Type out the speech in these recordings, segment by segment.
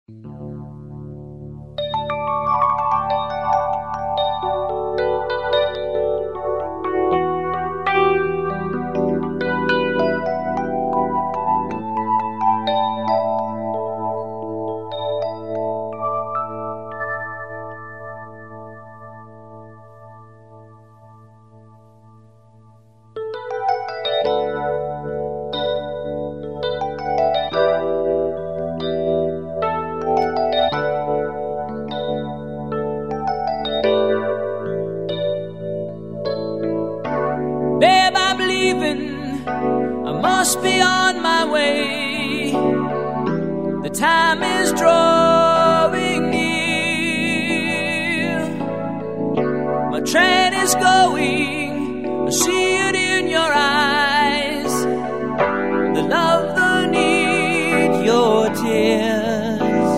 Babe, I'm leaving, I must be on my way. The time is drawing near. My train is going, I see it in your eyes. The love, the need, your tears.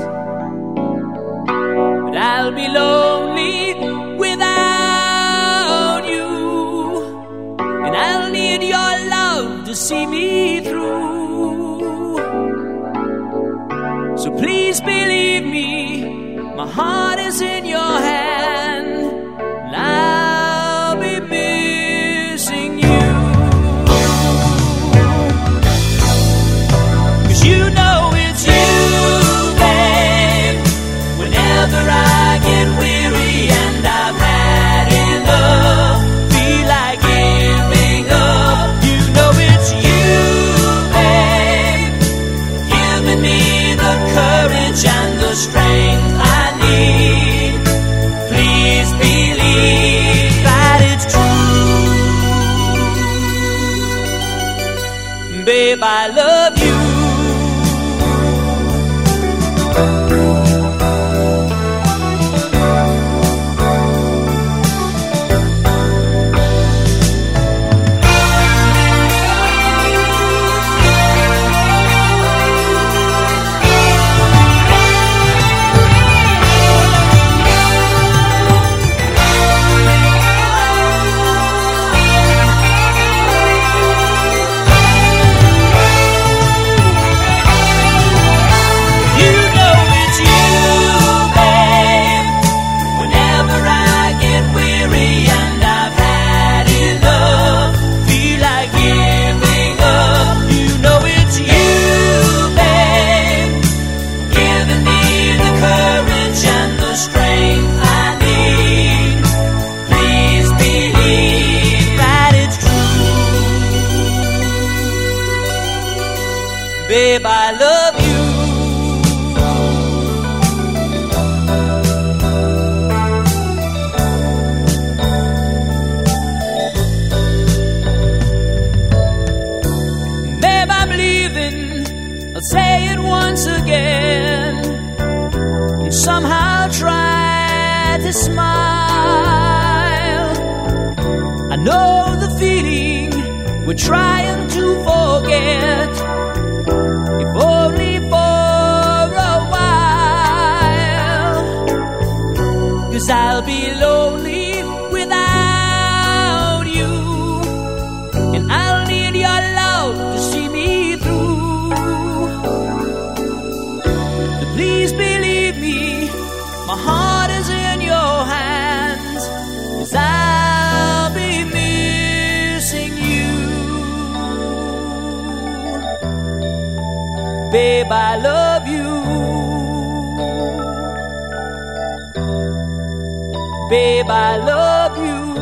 But I'll be lonely without you. I'll need your love to see me through. So please believe me, my heart is in your hand, and I'll be missing you. 'Cause you know it's you, babe. Whenever I get weary and I've had enough, feel like giving up, you know it's you, babe, giving me the courage and the strength I need. Please believe that it's true. Babe, I love you. Babe, I love you. Babe, I'm leaving, I'll say it once again, and somehow try to smile. I know the feeling we're trying to forget, if only for a while. 'Cause I'll be lonely without you, and I'll need your love to see me through. So please believe me, my heart is in your hands, 'cause I'll be missing you. Babe, I love you. Babe, I love you.